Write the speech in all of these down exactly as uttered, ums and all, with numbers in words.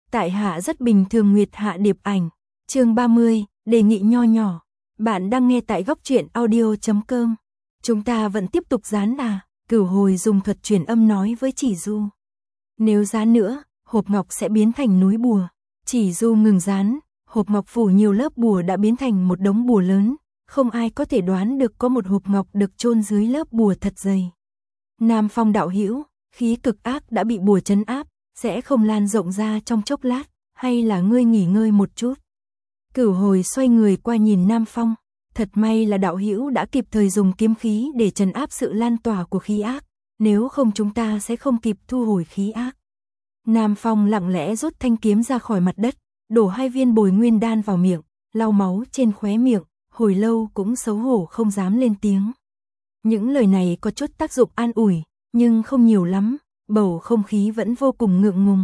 Tại hạ rất bình thường Nguyệt Hạ Điệp Ảnh. Chương ba mươi, đề nghị nho nhỏ. Bạn đang nghe tại góc truyện audio chấm com. Chúng ta vẫn tiếp tục dán à? Cửu Hồi dùng thuật truyền âm nói với Chỉ Du. Nếu dán nữa, hộp ngọc sẽ biến thành núi bùa. Chỉ Du ngừng dán, hộp ngọc phủ nhiều lớp bùa đã biến thành một đống bùa lớn, không ai có thể đoán được có một hộp ngọc được chôn dưới lớp bùa thật dày. Nam Phong đạo hữu, khí cực ác đã bị bùa trấn áp, sẽ không lan rộng ra trong chốc lát, hay là ngươi nghỉ ngơi một chút. Cửu Hồi xoay người qua nhìn Nam Phong, thật may là đạo hữu đã kịp thời dùng kiếm khí để trấn áp sự lan tỏa của khí ác, nếu không chúng ta sẽ không kịp thu hồi khí ác. Nam Phong lặng lẽ rút thanh kiếm ra khỏi mặt đất, đổ hai viên bồi nguyên đan vào miệng, lau máu trên khóe miệng, hồi lâu cũng xấu hổ không dám lên tiếng. Những lời này có chút tác dụng an ủi, nhưng không nhiều lắm, bầu không khí vẫn vô cùng ngượng ngùng.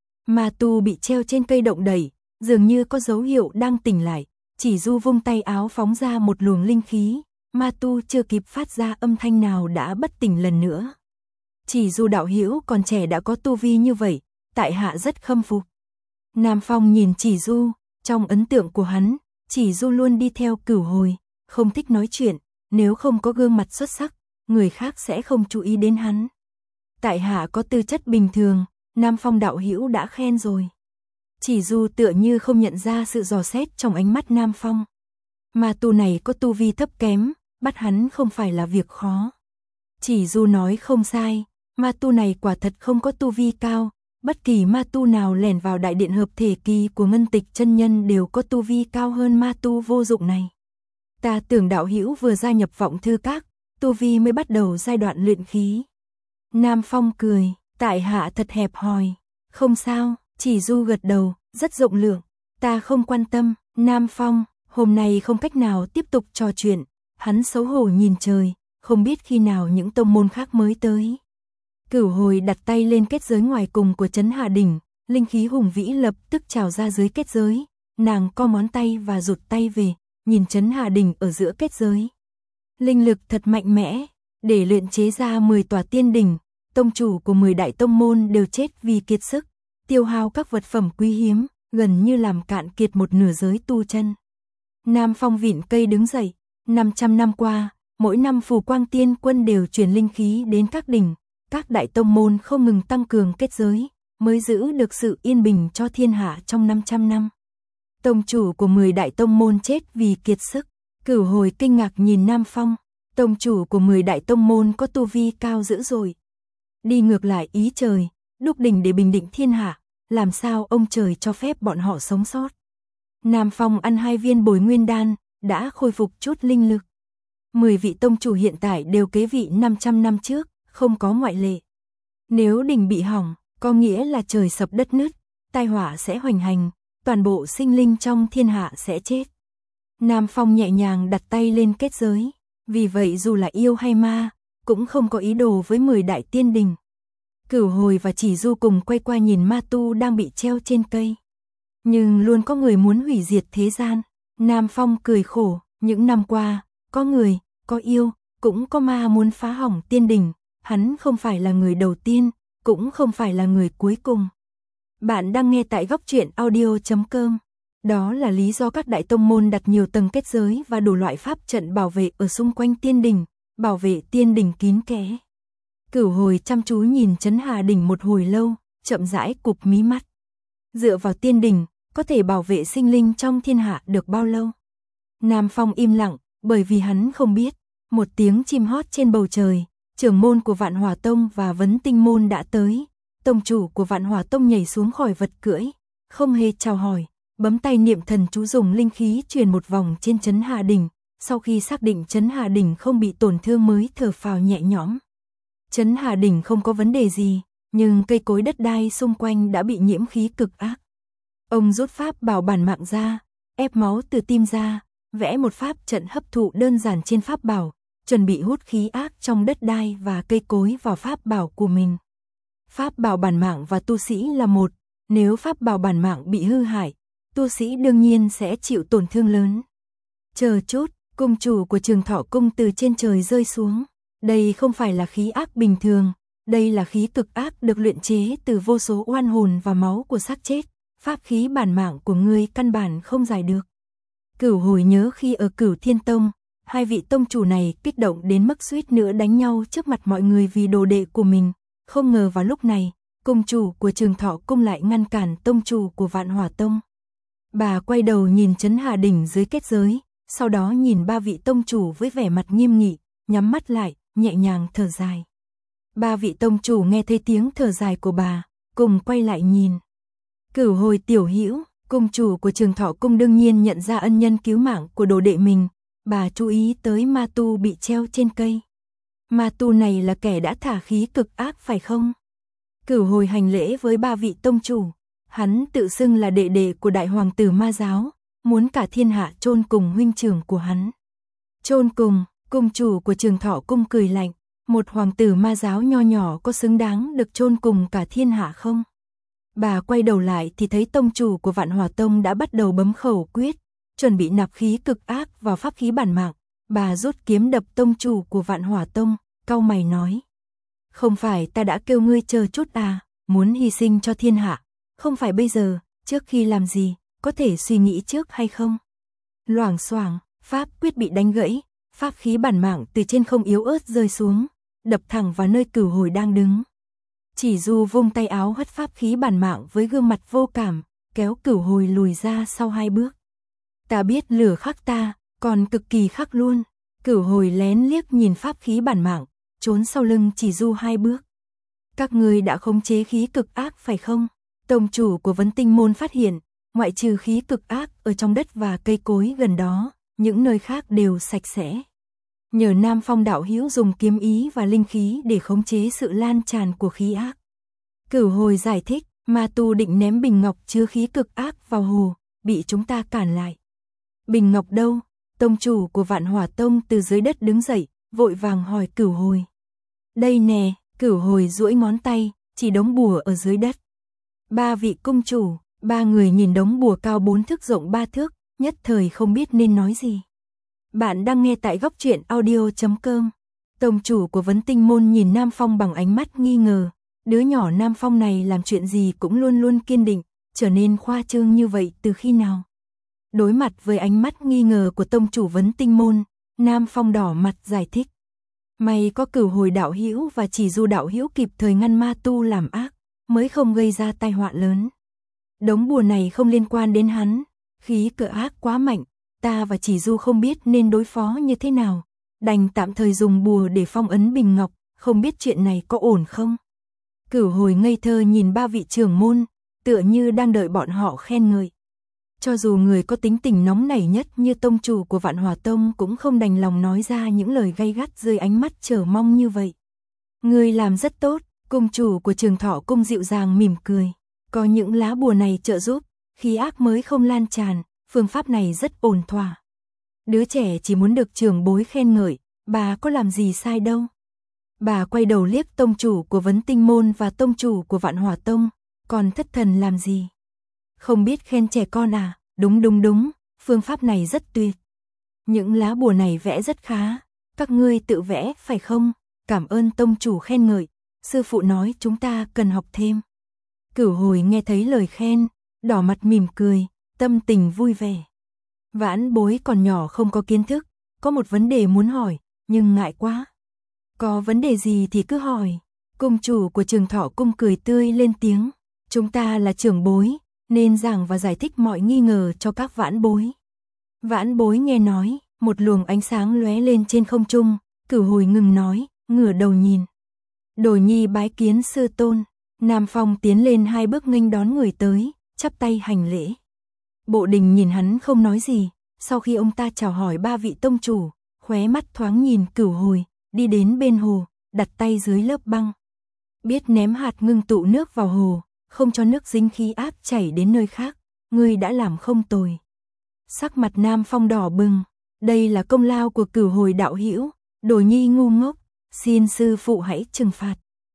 Ma tu bị treo trên cây động đẩy, dường như có dấu hiệu đang tỉnh lại, Chỉ Du vung tay áo phóng ra một luồng linh khí, ma tu chưa kịp phát ra âm thanh nào đã bất tỉnh lần nữa. Chỉ Du đạo hữu còn trẻ đã có tu vi như vậy, tại hạ rất khâm phục. Nam Phong nhìn Chỉ Du, trong ấn tượng của hắn, Chỉ Du luôn đi theo Cửu Hồi, không thích nói chuyện, nếu không có gương mặt xuất sắc, người khác sẽ không chú ý đến hắn. Tại hạ có tư chất bình thường, Nam Phong đạo hữu đã khen rồi. Chỉ Du tựa như không nhận ra sự dò xét trong ánh mắt Nam Phong. Ma tu này có tu vi thấp kém, bắt hắn không phải là việc khó. Chỉ Du nói không sai, ma tu này quả thật không có tu vi cao, bất kỳ ma tu nào lẻn vào đại điện hợp thể kỳ của Ngân Tịch chân nhân đều có tu vi cao hơn ma tu vô dụng này. Ta tưởng đạo hữu vừa gia nhập Vọng Thư Các, tu vi mới bắt đầu giai đoạn luyện khí. Nam Phong cười, tại hạ thật hẹp hòi. Không sao, Chỉ Du gật đầu, rất rộng lượng. Ta không quan tâm. Nam Phong, hôm nay không cách nào tiếp tục trò chuyện. Hắn xấu hổ nhìn trời, không biết khi nào những tông môn khác mới tới. Cửu Hồi đặt tay lên kết giới ngoài cùng của Trấn Hà Đỉnh, linh khí hùng vĩ lập tức trào ra dưới kết giới. Nàng co ngón tay và rụt tay về, nhìn Trấn Hà Đỉnh ở giữa kết giới. Linh lực thật mạnh mẽ, để luyện chế ra mười tòa tiên đỉnh, tông chủ của mười đại tông môn đều chết vì kiệt sức, tiêu hao các vật phẩm quý hiếm, gần như làm cạn kiệt một nửa giới tu chân. Nam Phong vịn cây đứng dậy, năm trăm năm qua, mỗi năm Phù Quang Tiên Quân đều truyền linh khí đến các đỉnh, các đại tông môn không ngừng tăng cường kết giới, mới giữ được sự yên bình cho thiên hạ trong năm trăm năm. Tông chủ của mười đại tông môn chết vì kiệt sức. Cửu Hồi kinh ngạc nhìn Nam Phong, tông chủ của mười đại tông môn có tu vi cao dữ rồi. Đi ngược lại ý trời, đúc đỉnh để bình định thiên hạ, làm sao ông trời cho phép bọn họ sống sót. Nam Phong ăn hai viên bồi nguyên đan, đã khôi phục chút linh lực. Mười vị tông chủ hiện tại đều kế vị năm trăm năm trước, không có ngoại lệ. Nếu đỉnh bị hỏng, có nghĩa là trời sập đất nứt, tai họa sẽ hoành hành, toàn bộ sinh linh trong thiên hạ sẽ chết. Nam Phong nhẹ nhàng đặt tay lên kết giới, vì vậy dù là yêu hay ma, cũng không có ý đồ với mười đại tiên đình. Cửu Hồi và Chỉ Du cùng quay qua nhìn ma tu đang bị treo trên cây. Nhưng luôn có người muốn hủy diệt thế gian. Nam Phong cười khổ, những năm qua, có người, có yêu, cũng có ma muốn phá hỏng tiên đình, hắn không phải là người đầu tiên, cũng không phải là người cuối cùng. Bạn đang nghe tại góc truyện audio chấm com. Đó là lý do các đại tông môn đặt nhiều tầng kết giới và đủ loại pháp trận bảo vệ ở xung quanh tiên đình, bảo vệ tiên đình kín kẽ. Cửu Hồi chăm chú nhìn Trấn Hà Đỉnh một hồi lâu, chậm rãi cụp mí mắt. Dựa vào tiên đình, có thể bảo vệ sinh linh trong thiên hạ được bao lâu? Nam Phong im lặng, bởi vì hắn không biết. Một tiếng chim hót trên bầu trời, trưởng môn của Vạn Hỏa Tông và Vấn Tinh Môn đã tới. Tông chủ của Vạn Hỏa Tông nhảy xuống khỏi vật cưỡi, không hề chào hỏi, bấm tay niệm thần chú dùng linh khí truyền một vòng trên Trấn Hà Đỉnh, sau khi xác định Trấn Hà Đỉnh không bị tổn thương mới thở phào nhẹ nhõm. Trấn Hà Đỉnh không có vấn đề gì, nhưng cây cối đất đai xung quanh đã bị nhiễm khí cực ác. Ông rút pháp bảo bản mạng ra, ép máu từ tim ra, vẽ một pháp trận hấp thụ đơn giản trên pháp bảo, chuẩn bị hút khí ác trong đất đai và cây cối vào pháp bảo của mình. Pháp bảo bản mạng và tu sĩ là một, nếu pháp bảo bản mạng bị hư hại, tu sĩ đương nhiên sẽ chịu tổn thương lớn. Chờ chút, cung chủ của Trường Thọ Cung từ trên trời rơi xuống. Đây không phải là khí ác bình thường, đây là khí cực ác được luyện chế từ vô số oan hồn và máu của xác chết, pháp khí bản mạng của ngươi căn bản không giải được. Cửu Hồi nhớ khi ở Cửu Thiên Tông, hai vị tông chủ này kích động đến mức suýt nữa đánh nhau trước mặt mọi người vì đồ đệ của mình, không ngờ vào lúc này, cung chủ của Trường Thọ Cung lại ngăn cản tông chủ của Vạn Hỏa Tông. Bà quay đầu nhìn Trấn Hà Đỉnh dưới kết giới, sau đó nhìn ba vị tông chủ với vẻ mặt nghiêm nghị, nhắm mắt lại, nhẹ nhàng thở dài. Ba vị tông chủ nghe thấy tiếng thở dài của bà, cùng quay lại nhìn. Cửu Hồi tiểu hữu, cung chủ của Trường Thọ Cung đương nhiên nhận ra ân nhân cứu mạng của đồ đệ mình, bà chú ý tới ma tu bị treo trên cây. Ma tu này là kẻ đã thả khí cực ác phải không? Cửu Hồi hành lễ với ba vị tông chủ, hắn tự xưng là đệ đệ của đại hoàng tử ma giáo, muốn cả thiên hạ chôn cùng huynh trưởng của hắn. Chôn cùng, cung chủ của Trường Thọ Cung cười lạnh, một hoàng tử ma giáo nho nhỏ có xứng đáng được chôn cùng cả thiên hạ không? Bà quay đầu lại thì thấy tông chủ của Vạn Hỏa Tông đã bắt đầu bấm khẩu quyết, chuẩn bị nạp khí cực ác vào pháp khí bản mạng. Bà rút kiếm đập tông chủ của Vạn Hỏa Tông, cau mày nói: "Không phải ta đã kêu ngươi chờ chút à, muốn hy sinh cho thiên hạ, không phải bây giờ, trước khi làm gì, có thể suy nghĩ trước hay không?" Loảng xoảng, pháp quyết bị đánh gãy, pháp khí bản mạng từ trên không yếu ớt rơi xuống, đập thẳng vào nơi Cửu Hồi đang đứng. Chỉ Du vung tay áo hất pháp khí bản mạng với gương mặt vô cảm, kéo Cửu Hồi lùi ra sau hai bước. "Ta biết lửa khắc ta, còn cực kỳ khắc luôn." Cửu Hồi lén liếc nhìn pháp khí bản mạng, trốn sau lưng Chỉ Du hai bước. "Các ngươi đã khống chế khí cực ác phải không?" Tông chủ của Vấn Tinh Môn phát hiện, ngoại trừ khí cực ác ở trong đất và cây cối gần đó, những nơi khác đều sạch sẽ. Nhờ Nam Phong đạo hữu dùng kiếm ý và linh khí để khống chế sự lan tràn của khí ác. Cửu Hồi giải thích, ma tu định ném bình ngọc chứa khí cực ác vào hồ, bị chúng ta cản lại. "Bình ngọc đâu?" Tông chủ của Vạn Hỏa Tông từ dưới đất đứng dậy, vội vàng hỏi Cửu Hồi. "Đây nè." Cửu Hồi duỗi ngón tay, chỉ đống bùa ở dưới đất. Ba vị cung chủ, ba người nhìn đống bùa cao bốn thước rộng ba thước, nhất thời không biết nên nói gì. Bạn đang nghe tại góc truyện audio chấm com. Tông chủ của Vấn Tinh Môn nhìn Nam Phong bằng ánh mắt nghi ngờ, đứa nhỏ Nam Phong này làm chuyện gì cũng luôn luôn kiên định, trở nên khoa trương như vậy từ khi nào? Đối mặt với ánh mắt nghi ngờ của tông chủ Vấn Tinh Môn, Nam Phong đỏ mặt giải thích: "May có Cửu Hồi đạo hữu và Chỉ Du đạo hữu kịp thời ngăn ma tu làm ác, mới không gây ra tai họa lớn. Đống bùa này không liên quan đến hắn, khí cực ác quá mạnh, ta và Chỉ Du không biết nên đối phó như thế nào, đành tạm thời dùng bùa để phong ấn bình ngọc, không biết chuyện này có ổn không?" Cửu Hồi ngây thơ nhìn ba vị trưởng môn, tựa như đang đợi bọn họ khen ngợi. Cho dù người có tính tình nóng nảy nhất như tông chủ của Vạn Hỏa Tông cũng không đành lòng nói ra những lời gay gắt dưới ánh mắt chờ mong như vậy. "Ngươi làm rất tốt." Cung chủ của Trường Thọ Cung dịu dàng mỉm cười. "Có những lá bùa này trợ giúp, khí ác mới không lan tràn, phương pháp này rất ổn thỏa. Đứa trẻ chỉ muốn được trưởng bối khen ngợi, bà có làm gì sai đâu." Bà quay đầu liếc tông chủ của Vấn Tinh Môn và tông chủ của Vạn Hỏa Tông, "Còn thất thần làm gì? Không biết khen trẻ con à?" "Đúng đúng đúng, phương pháp này rất tuyệt. Những lá bùa này vẽ rất khá, các ngươi tự vẽ phải không?" "Cảm ơn tông chủ khen ngợi, sư phụ nói chúng ta cần học thêm." Cửu Hồi nghe thấy lời khen, đỏ mặt mỉm cười, tâm tình vui vẻ. Vãn bối còn nhỏ không có kiến thức, có một vấn đề muốn hỏi, nhưng ngại quá. "Có vấn đề gì thì cứ hỏi." Cung chủ của Trường Thọ Cung cười tươi lên tiếng, "Chúng ta là trưởng bối, nên giảng và giải thích mọi nghi ngờ cho các vãn bối." Vãn bối nghe nói, một luồng ánh sáng lóe lên trên không trung, Cửu Hồi ngừng nói, ngửa đầu nhìn. "Đồ nhi bái kiến sư tôn." Nam Phong tiến lên hai bước nghênh đón người tới, chắp tay hành lễ. Bộ Đình nhìn hắn không nói gì, sau khi ông ta chào hỏi ba vị tông chủ, khóe mắt thoáng nhìn Cửu Hồi, đi đến bên hồ, đặt tay dưới lớp băng. "Biết ném hạt ngưng tụ nước vào hồ, không cho nước dính khí ác chảy đến nơi khác, ngươi đã làm không tồi." Sắc mặt Nam Phong đỏ bừng, đây là công lao của Cửu Hồi đạo hữu, đồ nhi ngu ngốc, xin sư phụ hãy trừng phạt.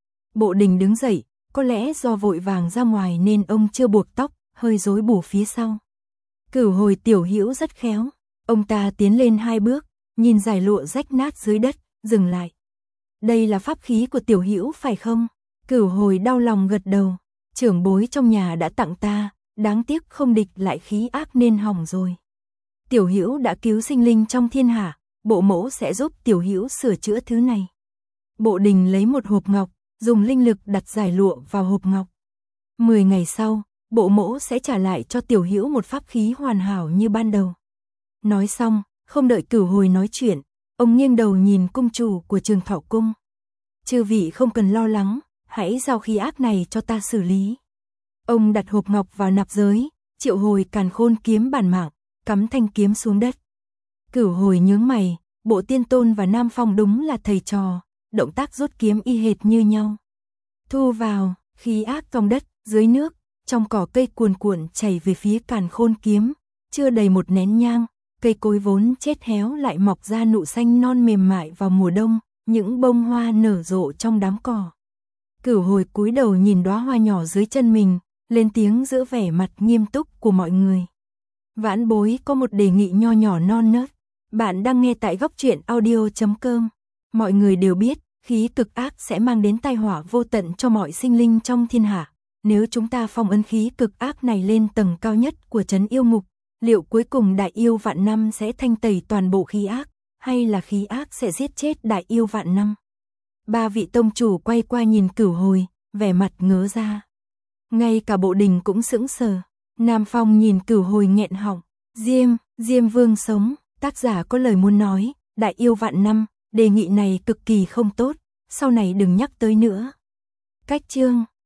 Bộ Đình đứng dậy, có lẽ do vội vàng ra ngoài nên ông chưa buộc tóc, hơi rối bù phía sau. Cửu Hồi tiểu hữu rất khéo, ông ta tiến lên hai bước, nhìn dải lụa rách nát dưới đất, dừng lại. "Đây là pháp khí của tiểu hữu phải không?" Cửu Hồi đau lòng gật đầu, "Trưởng bối trong nhà đã tặng ta, đáng tiếc không địch lại khí ác nên hỏng rồi. Tiểu Hữu đã cứu sinh linh trong thiên hạ, bộ mẫu sẽ giúp Tiểu Hữu sửa chữa thứ này. Bộ Đình lấy một hộp ngọc, dùng linh lực đặt giải lụa vào hộp ngọc. Mười ngày sau, bộ mẫu sẽ trả lại cho Tiểu Hữu một pháp khí hoàn hảo như ban đầu. Nói xong, không đợi Cửu Hồi nói chuyện, ông nghiêng đầu nhìn cung chủ của Trường Thọ Cung. Chư vị không cần lo lắng, hãy giao khí ác này cho ta xử lý. Ông đặt hộp ngọc vào nạp giới, triệu hồi Càn Khôn kiếm bản mạng, cắm thanh kiếm xuống đất. Cửu Hồi nhướng mày, Bộ Tiên Tôn và Nam Phong đúng là thầy trò, động tác rút kiếm y hệt như nhau. Thu vào, khí ác trong đất, dưới nước, trong cỏ cây cuồn cuộn chảy về phía Càn Khôn kiếm, chưa đầy một nén nhang, cây cối vốn chết héo lại mọc ra nụ xanh non mềm mại vào mùa đông, những bông hoa nở rộ trong đám cỏ. Cửu Hồi cúi đầu nhìn đóa hoa nhỏ dưới chân mình, lên tiếng giữa vẻ mặt nghiêm túc của mọi người. Vãn bối có một đề nghị nho nhỏ non nớt. Bạn đang nghe tại góc truyện audio chấm com. Mọi người đều biết, khí cực ác sẽ mang đến tai họa vô tận cho mọi sinh linh trong thiên hạ. Nếu chúng ta phong ấn khí cực ác này lên tầng cao nhất của trấn yêu ngục, liệu cuối cùng đại yêu vạn năm sẽ thanh tẩy toàn bộ khí ác, hay là khí ác sẽ giết chết đại yêu vạn năm? Ba vị tông chủ quay qua nhìn Cửu Hồi, vẻ mặt ngớ ra. Ngay cả Bộ Đình cũng sững sờ. Nam Phong nhìn Cửu Hồi nghẹn họng. Diêm, Diêm Vương sống, tác giả có lời muốn nói, đại yêu vạn năm, đề nghị này cực kỳ không tốt, sau này đừng nhắc tới nữa. Cách chương